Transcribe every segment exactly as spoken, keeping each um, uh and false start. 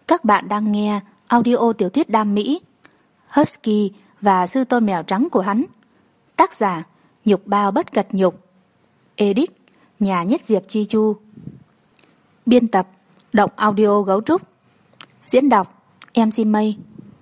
Các bạn đang nghe audio tiểu thuyết đam mỹ Husky và sư tôn mèo trắng của hắn. Tác giả Nhục Bao Bất Cật Nhục. Edit Nhà Nhất Diệp Chi Chu. Biên tập Động Audio Gấu Trúc. Diễn đọc em xê Mây.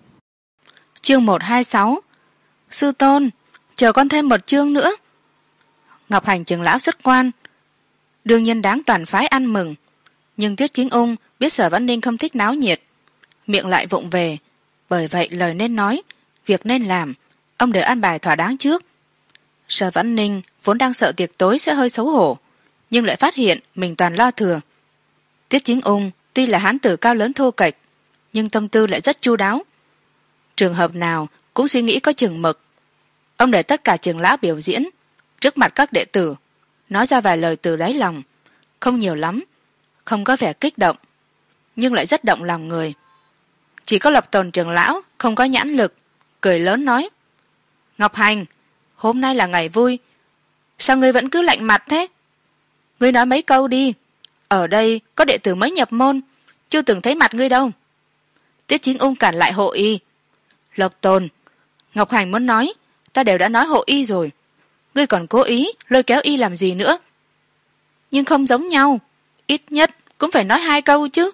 Chương một hai sáu. Sư tôn, chờ con thêm một chương nữa. Ngọc Hành trưởng lão xuất quan, đương nhiên đáng toàn phái ăn mừng. Nhưng Tiết Chính Ung biết Sở Vãn Ninh không thích náo nhiệt, miệng lại vụng về, bởi vậy lời nên nói, việc nên làm, ông đều an bài thỏa đáng trước. Sở Vãn Ninh vốn đang sợ tiệc tối sẽ hơi xấu hổ, nhưng lại phát hiện mình toàn lo thừa. Tiết Chính Ung tuy là hán tử cao lớn thô kệch, nhưng tâm tư lại rất chu đáo. Trường hợp nào cũng suy nghĩ có chừng mực. Ông để tất cả trưởng lão biểu diễn trước mặt các đệ tử, nói ra vài lời từ đáy lòng, không nhiều lắm, không có vẻ kích động, nhưng lại rất động lòng người. Chỉ có Lập Tồn trưởng lão không có nhãn lực, cười lớn nói: Ngọc Hành, hôm nay là ngày vui, sao ngươi vẫn cứ lạnh mặt thế? Ngươi nói mấy câu đi, ở đây có đệ tử mới nhập môn, chưa từng thấy mặt ngươi đâu. Tiết Chính Ung cản lại hộ y: Lộc Tồn, Ngọc Hành muốn nói, ta đều đã nói hộ y rồi, ngươi còn cố ý lôi kéo y làm gì nữa? Nhưng không giống nhau, ít nhất cũng phải nói hai câu chứ.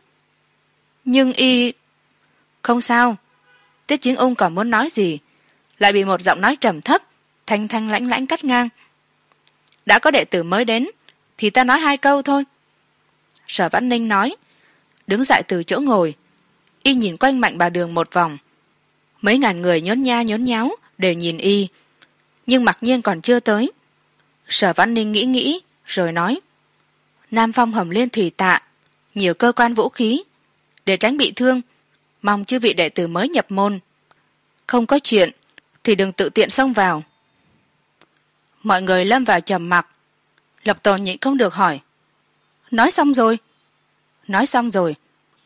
Nhưng y... Không sao. Tiết Chính Ung còn muốn nói gì, lại bị một giọng nói trầm thấp, thanh thanh lãnh lãnh cắt ngang: đã có đệ tử mới đến thì ta nói hai câu thôi. Sở Vãn Ninh nói, đứng dậy từ chỗ ngồi, y nhìn quanh Mạnh Bà Đường một vòng. Mấy ngàn người nhốn nha nhốn nháo đều nhìn y, nhưng mặc nhiên còn chưa tới. Sở Vãn Ninh nghĩ nghĩ rồi nói: Nam Phong Hồng Liên Thủy Tạ nhiều cơ quan vũ khí, để tránh bị thương, mong chư vị đệ tử mới nhập môn không có chuyện thì đừng tự tiện xông vào. Mọi người lâm vào trầm mặc. Lập Tồn nhịn không được hỏi: nói xong rồi? Nói xong rồi.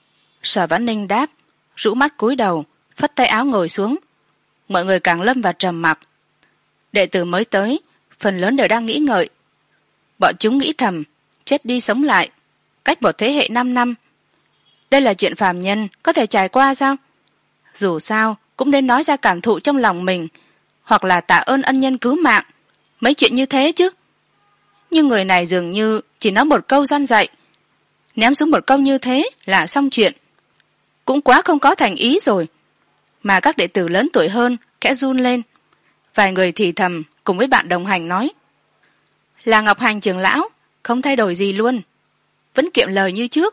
Sở Vãn Ninh đáp, rũ mắt cúi đầu, phất tay áo ngồi xuống. Mọi người càng lâm vào trầm mặc. Đệ tử mới tới phần lớn đều đang nghĩ ngợi. Bọn chúng nghĩ thầm, chết đi sống lại, cách một thế hệ năm năm, đây là chuyện phàm nhân có thể trải qua sao? Dù sao cũng nên nói ra cảm thụ trong lòng mình, hoặc là tạ ơn ân nhân cứu mạng, mấy chuyện như thế chứ. Nhưng người này dường như chỉ nói một câu gian dạy, ném xuống một câu như thế là xong chuyện, cũng quá không có thành ý rồi. Mà các đệ tử lớn tuổi hơn khẽ run lên. Vài người thì thầm cùng với bạn đồng hành nói: là Ngọc Hành trưởng lão không thay đổi gì luôn, vẫn kiệm lời như trước.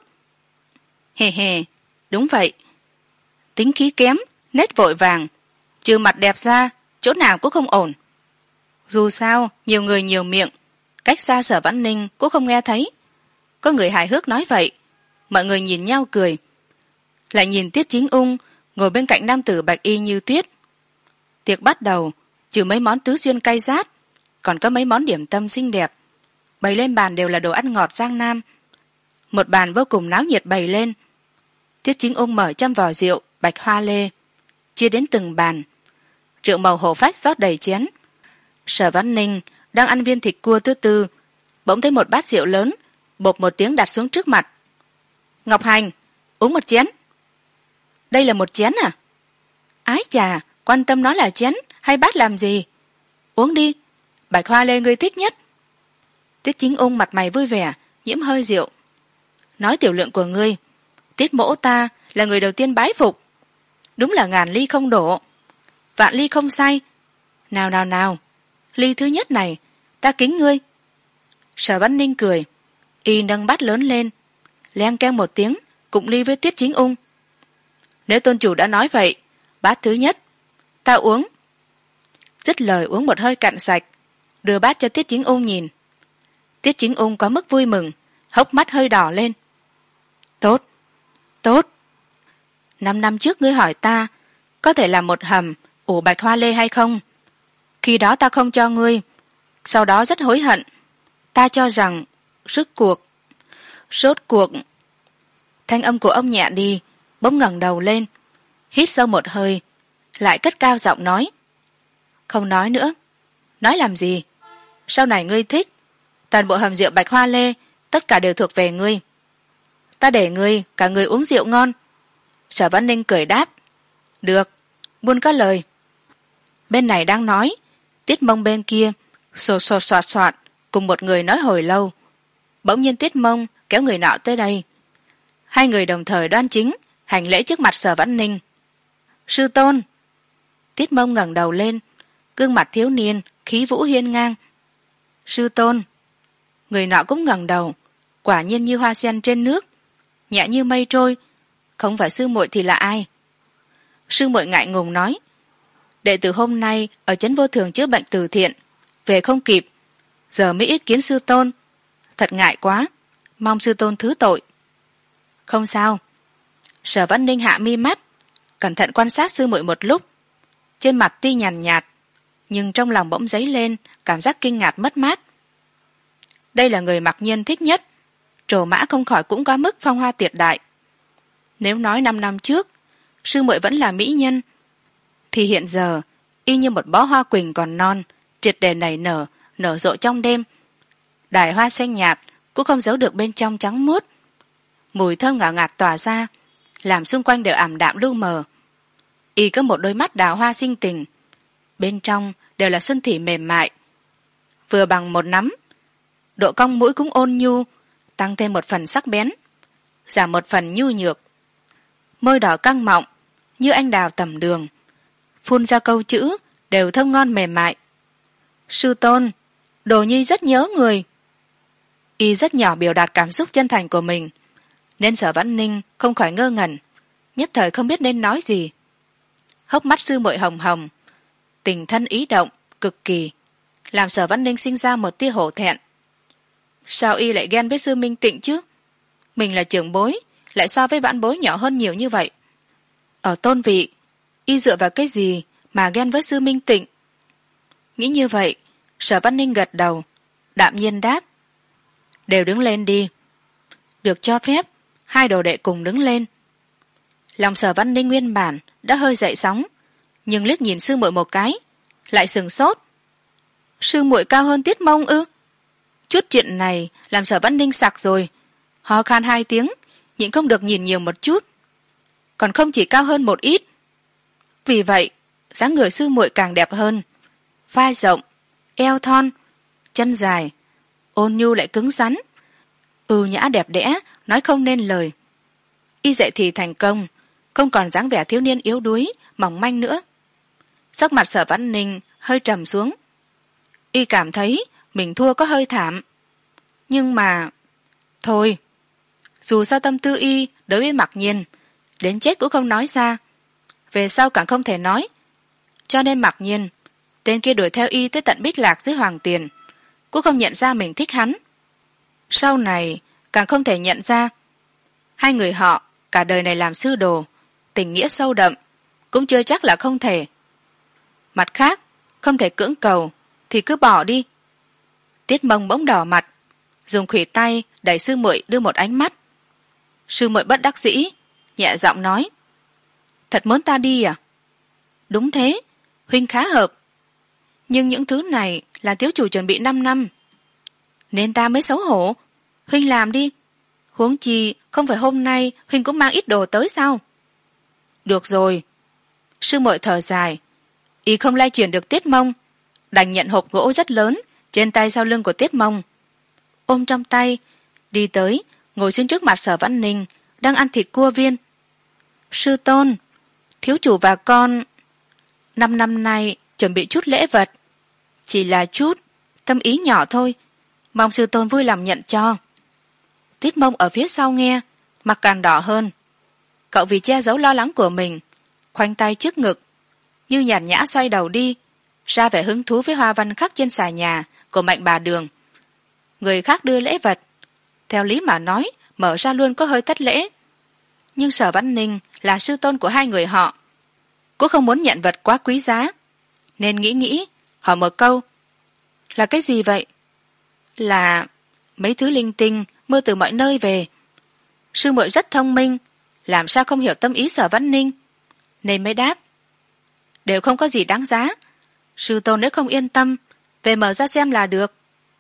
Hề hề, đúng vậy. Tính khí kém, nết vội vàng, trừ mặt đẹp ra chỗ nào cũng không ổn. Dù sao nhiều người nhiều miệng, cách xa Sở Vãn Ninh cũng không nghe thấy. Có người hài hước nói vậy, mọi người nhìn nhau cười. Lại nhìn Tiết Chính Ung ngồi bên cạnh nam tử bạch y như tuyết. Tiệc bắt đầu, trừ mấy món tứ xuyên cay rát, còn có mấy món điểm tâm xinh đẹp. Bày lên bàn đều là đồ ăn ngọt Giang Nam. Một bàn vô cùng náo nhiệt bày lên. Tiết Chính Ung mở trăm vò rượu bạch hoa lê, chia đến từng bàn. Rượu màu hổ phách rót đầy chén. Sở Vãn Ninh đang ăn viên thịt cua thứ tư, bỗng thấy một bát rượu lớn bộp một tiếng đặt xuống trước mặt. Ngọc Hành, uống một chén. Đây là một chén à? Ái chà, quan tâm nó là chén hay bát làm gì? Uống đi, bạch hoa lê ngươi thích nhất. Tiết Chính Ung mặt mày vui vẻ, nhiễm hơi rượu. Nói tiểu lượng của ngươi, Tiết mỗ ta là người đầu tiên bái phục. Đúng là ngàn ly không đổ, vạn ly không say. Nào nào nào, ly thứ nhất này ta kính ngươi. Sở Vãn Ninh cười, y nâng bát lớn lên, leng keng một tiếng cụng ly với Tiết Chính Ung. Nếu tôn chủ đã nói vậy, bát thứ nhất ta uống. Dứt lời uống một hơi cạn sạch, đưa bát cho Tiết Chính Ung nhìn. Tiết Chính Ung có mức vui mừng, hốc mắt hơi đỏ lên. Tốt, tốt. Năm năm trước ngươi hỏi ta có thể làm một hầm ủ bạch hoa lê hay không, khi đó ta không cho ngươi, sau đó rất hối hận. Ta cho rằng rốt cuộc rốt cuộc thanh âm của ông nhẹ đi, bỗng ngẩng đầu lên, hít sâu một hơi, lại cất cao giọng nói: không nói nữa. Nói làm gì? Sau này ngươi thích, toàn bộ hầm rượu bạch hoa lê tất cả đều thuộc về ngươi. Ta để ngươi cả người uống rượu ngon. Sở Văn Ninh cười đáp, được, buôn có lời. Bên này đang nói, Tiết Mông bên kia sột sột soạt soạt cùng một người nói hồi lâu. Bỗng nhiên Tiết Mông kéo người nọ tới đây. Hai người đồng thời đoan chính hành lễ trước mặt Sở Văn Ninh. Sư tôn. Tiết Mông ngẩng đầu lên, gương mặt thiếu niên khí vũ hiên ngang. Sư tôn. Người nọ cũng ngẩng đầu, quả nhiên như hoa sen trên nước, nhẹ như mây trôi, không phải sư muội thì là ai? Sư muội ngại ngùng nói, đệ tử hôm nay ở trấn Vô Thường chữa bệnh từ thiện, về không kịp, giờ mới ý kiến sư tôn, thật ngại quá, mong sư tôn thứ tội. Không sao. Sở Văn Ninh hạ mi mắt, cẩn thận quan sát sư muội một lúc, trên mặt tuy nhàn nhạt, nhưng trong lòng bỗng dấy lên cảm giác kinh ngạc mất mát. Đây là người Mặc Nhiên thích nhất, trổ mã không khỏi cũng có mức phong hoa tuyệt đại. Nếu nói năm năm trước sư muội vẫn là mỹ nhân, thì hiện giờ y như một bó hoa quỳnh còn non, triệt để nảy nở, nở rộ trong đêm. Đài hoa xanh nhạt cũng không giấu được bên trong trắng muốt, mùi thơm ngào ngạt tỏa ra, làm xung quanh đều ảm đạm lu mờ. Y có một đôi mắt đào hoa sinh tình, bên trong đều là xuân thủy mềm mại, vừa bằng một nắm, độ cong mũi cũng ôn nhu, tăng thêm một phần sắc bén, giảm một phần nhu nhược. Môi đỏ căng mọng như anh đào tầm đường, phun ra câu chữ đều thơm ngon mềm mại. Sư tôn, Đồ Nhi rất nhớ người. Y rất nhỏ biểu đạt cảm xúc chân thành của mình, nên Sở Văn Ninh không khỏi ngơ ngẩn, nhất thời không biết nên nói gì. Hốc mắt sư muội hồng hồng, tình thân ý động cực kỳ, làm Sở Văn Ninh sinh ra một tia hổ thẹn. Sao y lại ghen với sư Minh Tịnh chứ? Mình là trưởng bối, lại so với vãn bối nhỏ hơn nhiều như vậy. Ở tôn vị, y dựa vào cái gì mà ghen với sư Minh Tịnh? Nghĩ như vậy, Sở Văn Ninh gật đầu, đạm nhiên đáp, đều đứng lên đi. Được cho phép, hai đồ đệ cùng đứng lên. Lòng Sở Văn Ninh nguyên bản đã hơi dậy sóng, nhưng liếc nhìn sư muội một cái, lại sừng sốt. Sư muội cao hơn Tiết Mông ư? Chút chuyện này làm Sở Văn Ninh sặc rồi, ho khan hai tiếng, nhịn không được nhìn nhiều một chút. Còn không chỉ cao hơn một ít. Vì vậy, dáng người sư muội càng đẹp hơn, vai rộng, eo thon, chân dài, ôn nhu lại cứng rắn, ưu nhã đẹp đẽ, nói không nên lời. Y dạy thì thành công, không còn dáng vẻ thiếu niên yếu đuối, mỏng manh nữa. Sắc mặt Sở Văn Ninh hơi trầm xuống. Y cảm thấy mình thua có hơi thảm. Nhưng mà... Thôi, dù sao tâm tư y đối với Mặc Nhiên, đến chết cũng không nói ra. Về sau càng không thể nói. Cho nên Mặc Nhiên, tên kia đuổi theo y tới tận Bích Lạc dưới Hoàng Tiền, cũng không nhận ra mình thích hắn. Sau này, càng không thể nhận ra. Hai người họ, cả đời này làm sư đồ, tình nghĩa sâu đậm, cũng chưa chắc là không thể. Mặt khác, không thể cưỡng cầu, thì cứ bỏ đi. Tiết Mông bỗng đỏ mặt, dùng khuỷu tay đẩy sư muội đưa một ánh mắt. Sư muội bất đắc dĩ, nhẹ giọng nói, thật muốn ta đi à? Đúng thế, huynh khá hợp. Nhưng những thứ này là thiếu chủ chuẩn bị năm năm, nên ta mới xấu hổ. Huynh làm đi. Huống chi không phải hôm nay huynh cũng mang ít đồ tới sao? Được rồi. Sư muội thở dài, y không lay chuyển được Tiết Mông, đành nhận hộp gỗ rất lớn trên tay sau lưng của Tiết Mông, ôm trong tay đi tới ngồi xuống trước mặt Sở Văn Ninh đang ăn thịt cua viên. Sư tôn, thiếu chủ và con năm năm nay chuẩn bị chút lễ vật, chỉ là chút tâm ý nhỏ thôi, mong sư tôn vui lòng nhận cho. Tiết Mông ở phía sau nghe, mặt càng đỏ hơn. Cậu vì che giấu lo lắng của mình, khoanh tay trước ngực, như nhàn nhã xoay đầu đi, ra vẻ hứng thú với hoa văn khắc trên xà nhà của Mạnh bà Đường. Người khác đưa lễ vật, theo lý mà nói mở ra luôn có hơi thất lễ, nhưng Sở Văn Ninh là sư tôn của hai người họ, cũng không muốn nhận vật quá quý giá, nên nghĩ nghĩ hỏi một câu, là cái gì vậy? Là mấy thứ linh tinh mưa từ mọi nơi về. Sư muội rất thông minh, làm sao không hiểu tâm ý Sở Văn Ninh, nên mới đáp, đều không có gì đáng giá. Sư tôn nếu không yên tâm, về mở ra xem là được.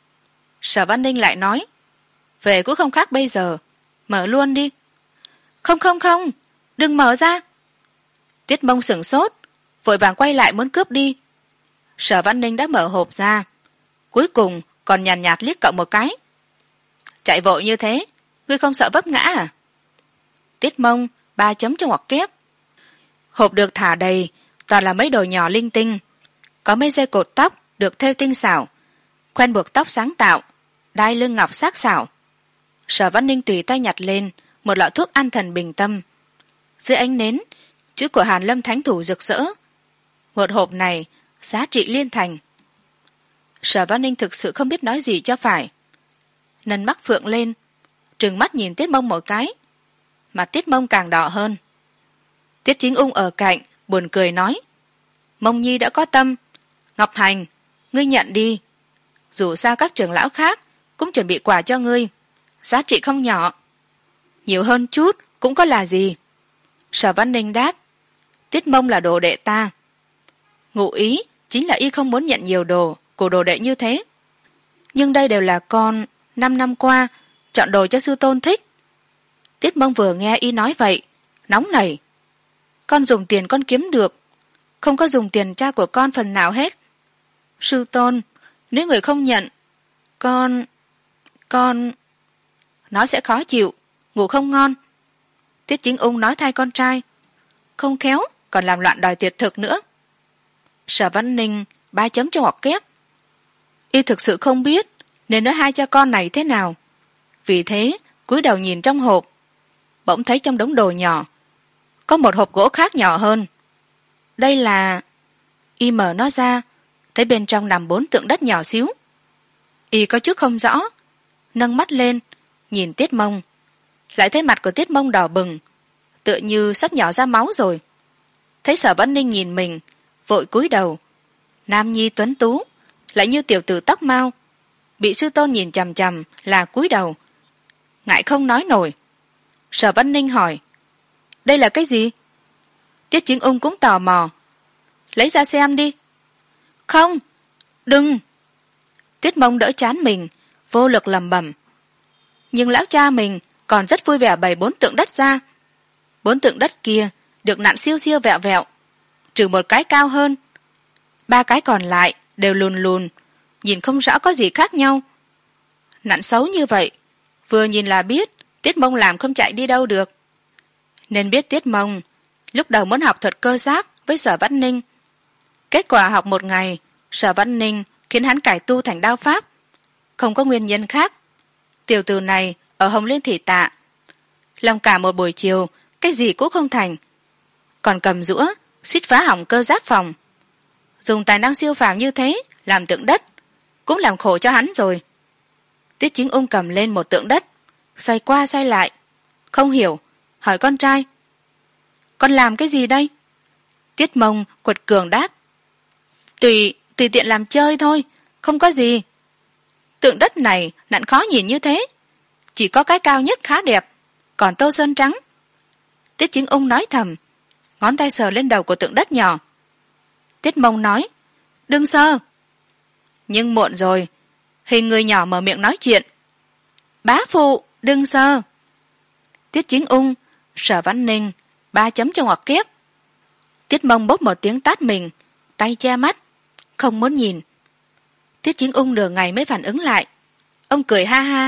Sở Văn Ninh lại nói, về cũng không khác bây giờ, mở luôn đi. Không không không, đừng mở ra. Tiết Mông sửng sốt, vội vàng quay lại muốn cướp đi. Sở Văn Ninh đã mở hộp ra, cuối cùng còn nhàn nhạt, nhạt liếc cậu một cái. Chạy vội như thế, ngươi không sợ vấp ngã à? Tiết Mông ba chấm trong ngoặc kép. Hộp được thả đầy toàn là mấy đồ nhỏ linh tinh, có mấy dây cột tóc được thêu tinh xảo, khoen buộc tóc sáng tạo, đai lưng ngọc sắc sảo. Sở Văn Ninh tùy tay nhặt lên một lọ thuốc an thần bình tâm. Dưới ánh nến, chữ của Hàn Lâm Thánh Thủ rực rỡ. Một hộp này giá trị liên thành. Sở Văn Ninh thực sự không biết nói gì cho phải. Nần mắt phượng lên, trừng mắt nhìn Tiết Mông một cái, mà Tiết Mông càng đỏ hơn. Tiết Chính Ung ở cạnh buồn cười nói, Mông Nhi đã có tâm, Ngọc Hành, ngươi nhận đi. Dù sao các trưởng lão khác cũng chuẩn bị quà cho ngươi, giá trị không nhỏ. Nhiều hơn chút cũng có là gì. Sở Văn Ninh đáp, Tiết Mông là đồ đệ ta. Ngụ ý chính là y không muốn nhận nhiều đồ của đồ đệ như thế. Nhưng đây đều là con năm năm qua chọn đồ cho sư tôn thích. Tiết Mông vừa nghe y nói vậy, nóng nảy. Con dùng tiền con kiếm được, không có dùng tiền cha của con phần nào hết. Sư tôn, nếu người không nhận, con... con... nó sẽ khó chịu, ngủ không ngon. Tiết Chính Ung nói thay con trai, không khéo còn làm loạn đòi tiệt thực nữa. Sở Văn Ninh ba chấm cho ngoặc kép. Y thực sự không biết nên nói hai cha con này thế nào, vì thế cúi đầu nhìn trong hộp, bỗng thấy trong đống đồ nhỏ có một hộp gỗ khác nhỏ hơn. Đây là... Y mở nó ra, thấy bên trong nằm bốn tượng đất nhỏ xíu. Y có chút không rõ, nâng mắt lên nhìn Tiết Mông, lại thấy mặt của Tiết Mông đỏ bừng, tựa như sắp nhỏ ra máu rồi. Thấy Sở Văn Ninh nhìn mình, vội cúi đầu. Nam nhi tuấn tú, lại như tiểu tử tóc mau, bị sư tôn nhìn chằm chằm là cúi đầu, ngại không nói nổi. Sở Văn Ninh hỏi, đây là cái gì? Tiết Chính Ung cũng tò mò, lấy ra xem đi. Không, đừng. Tiết Mông đỡ chán mình, vô lực lẩm bẩm. Nhưng lão cha mình còn rất vui vẻ bày bốn tượng đất ra. Bốn tượng đất kia được nặn siêu siêu vẹo vẹo, trừ một cái cao hơn. Ba cái còn lại đều lùn lùn, nhìn không rõ có gì khác nhau. Nặn xấu như vậy, vừa nhìn là biết Tiết Mông làm không chạy đi đâu được. Nên biết Tiết Mông lúc đầu muốn học thuật cơ giác với Sở Văn Ninh. Kết quả học một ngày, Sở Văn Ninh khiến hắn cải tu thành đao pháp. Không có nguyên nhân khác. Tiểu tử này ở Hồng Liên Thủy Tạ, lòng cả một buổi chiều cái gì cũng không thành, còn cầm giũa suýt phá hỏng cơ giáp phòng. Dùng tài năng siêu phàm như thế làm tượng đất, cũng làm khổ cho hắn rồi. Tiết Chính Ung cầm lên một tượng đất, xoay qua xoay lại, không hiểu, hỏi con trai, con làm cái gì đây? Tiết Mông quật cường đáp, tùy tùy tiện làm chơi thôi, không có gì. Tượng đất này nặn khó nhìn như thế, chỉ có cái cao nhất khá đẹp, còn tô sơn trắng. Tiết Chính Ung nói thầm, ngón tay sờ lên đầu của tượng đất nhỏ. Tiết Mông nói, đừng sờ. Nhưng muộn rồi, hình người nhỏ mở miệng nói chuyện. Bá phụ, đừng sờ. Tiết Chính Ung, Sở Văn Ninh ba chấm cho ngoặc kép. Tiết Mông bốc một tiếng tát mình, tay che mắt, không muốn nhìn. Tiết Chính Ung nửa ngày mới phản ứng lại. Ông cười ha ha.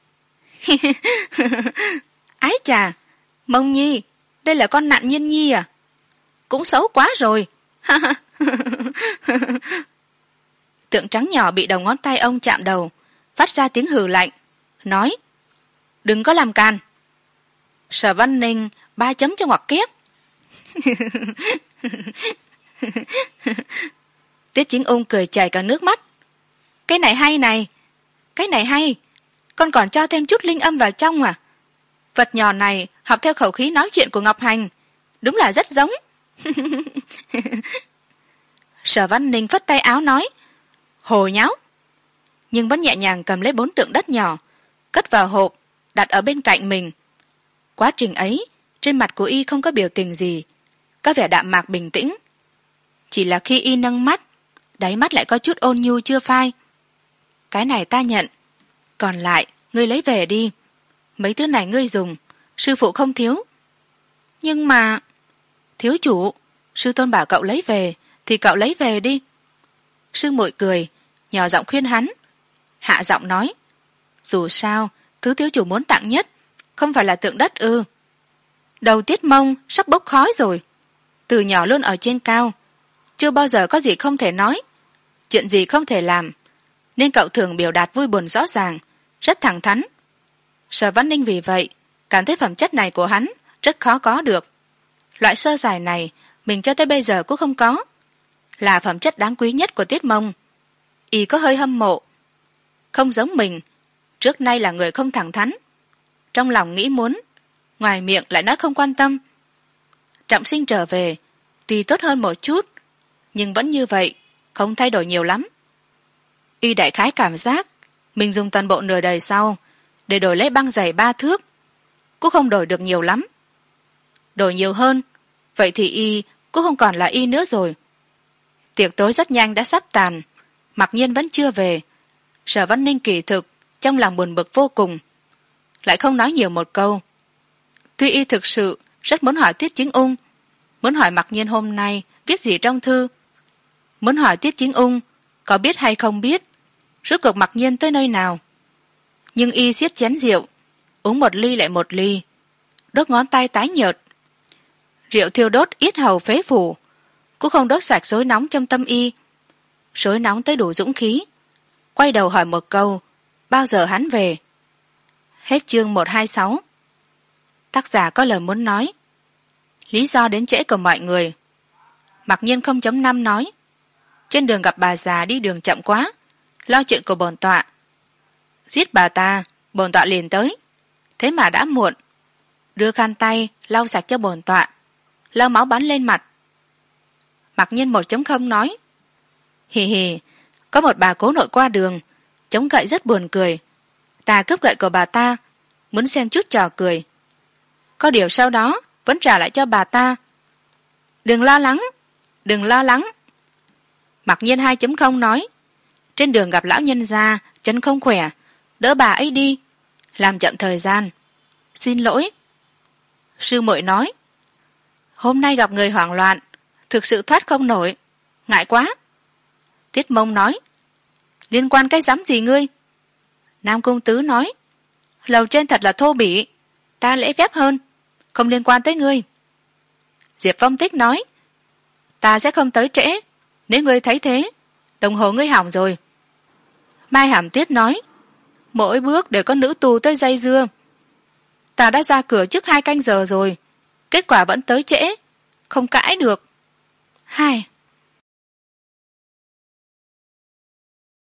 Ái chà, Mông Nhi, đây là con nạn Nhiên Nhi à? Cũng xấu quá rồi. Tượng trắng nhỏ bị đầu ngón tay ông chạm đầu, phát ra tiếng hừ lạnh, nói, đừng có làm càn. Sở Văn Ninh ba chấm cho ngoặc kép. Tiết Chính Ung cười chảy cả nước mắt. Cái này hay này, cái này hay, con còn cho thêm chút linh âm vào trong à? Vật nhỏ này học theo khẩu khí nói chuyện của Ngọc Hành, đúng là rất giống. Sở Văn Ninh phất tay áo nói, hồ nháo, nhưng vẫn nhẹ nhàng cầm lấy bốn tượng đất nhỏ, cất vào hộp, đặt ở bên cạnh mình. Quá trình ấy, trên mặt của y không có biểu tình gì, có vẻ đạm mạc bình tĩnh. Chỉ là khi y nâng mắt, đáy mắt lại có chút ôn nhu chưa phai. Cái này ta nhận, còn lại ngươi lấy về đi. Mấy thứ này ngươi dùng, sư phụ không thiếu. Nhưng mà thiếu chủ, sư tôn bảo cậu lấy về thì cậu lấy về đi. Sư muội cười, nhỏ giọng khuyên hắn. Hạ giọng nói, dù sao thứ thiếu chủ muốn tặng nhất không phải là tượng đất ư? Đầu Tiết Mông sắp bốc khói rồi. Từ nhỏ luôn ở trên cao, chưa bao giờ có gì không thể nói, chuyện gì không thể làm, nên cậu thường biểu đạt vui buồn rõ ràng, rất thẳng thắn. Sở Văn Ninh vì vậy cảm thấy phẩm chất này của hắn rất khó có được. Loại sơ sài này mình cho tới bây giờ cũng không có, là phẩm chất đáng quý nhất của Tiết Mông. Y có hơi hâm mộ. Không giống mình, trước nay là người không thẳng thắn, trong lòng nghĩ muốn, ngoài miệng lại nói không quan tâm. Trọng Sinh trở về tuy tốt hơn một chút, nhưng vẫn như vậy, không thay đổi nhiều lắm. Y đại khái cảm giác mình dùng toàn bộ nửa đời sau để đổi lấy băng giày ba thước, cũng không đổi được nhiều lắm. Đổi nhiều hơn, vậy thì Y cũng không còn là Y nữa rồi. Tiệc tối rất nhanh đã sắp tàn, Mặc Nhiên vẫn chưa về. Sở Văn Ninh kỳ thực trong lòng buồn bực vô cùng, lại không nói nhiều một câu. Tuy Y thực sự rất muốn hỏi Tiết Chính Ung, muốn hỏi Mặc Nhiên hôm nay viết gì trong thư, muốn hỏi Tiết Chính Ung có biết hay không biết rốt cuộc Mặc Nhiên tới nơi nào. Nhưng Y siết chén rượu, uống một ly lại một ly, đốt ngón tay tái nhợt. Rượu thiêu đốt yết hầu phế phủ, cũng không đốt sạch rối nóng trong tâm Y. Rối nóng tới đủ dũng khí, quay đầu hỏi một câu, bao giờ hắn về? Hết chương một hai sáu. Tác giả có lời muốn nói. Lý do đến trễ của mọi người. Mặc Nhiên không chấm năm nói, trên đường gặp bà già đi đường chậm quá, lo chuyện của bổn tọa. Giết bà ta, bổn tọa liền tới, thế mà đã muộn. Đưa khăn tay lau sạch cho bổn tọa, lau máu bắn lên mặt. Mặc Nhiên một chấm không nói, hì hì, có một bà cố nội qua đường, chống gậy rất buồn cười. Ta cướp gậy của bà ta, muốn xem chút trò cười. Có điều sau đó vẫn trả lại cho bà ta. Đừng lo lắng, đừng lo lắng. Mặc Nhiên hai chấm không nói, trên đường gặp lão nhân gia chân không khỏe, đỡ bà ấy đi, làm chậm thời gian, xin lỗi. Sư muội nói, hôm nay gặp người hoảng loạn, thực sự thoát không nổi, ngại quá. Tiết Mông nói, liên quan cái dám gì ngươi? Nam Cung Tứ nói, lầu trên thật là thô bỉ, ta lễ phép hơn, không liên quan tới ngươi. Diệp Phong Tích nói, ta sẽ không tới trễ, nếu ngươi thấy thế, đồng hồ ngươi hỏng rồi. Mai Hàm Tuyết nói, mỗi bước đều có nữ tù tới dây dưa. Ta đã ra cửa trước hai canh giờ rồi, kết quả vẫn tới trễ, không cãi được. Hai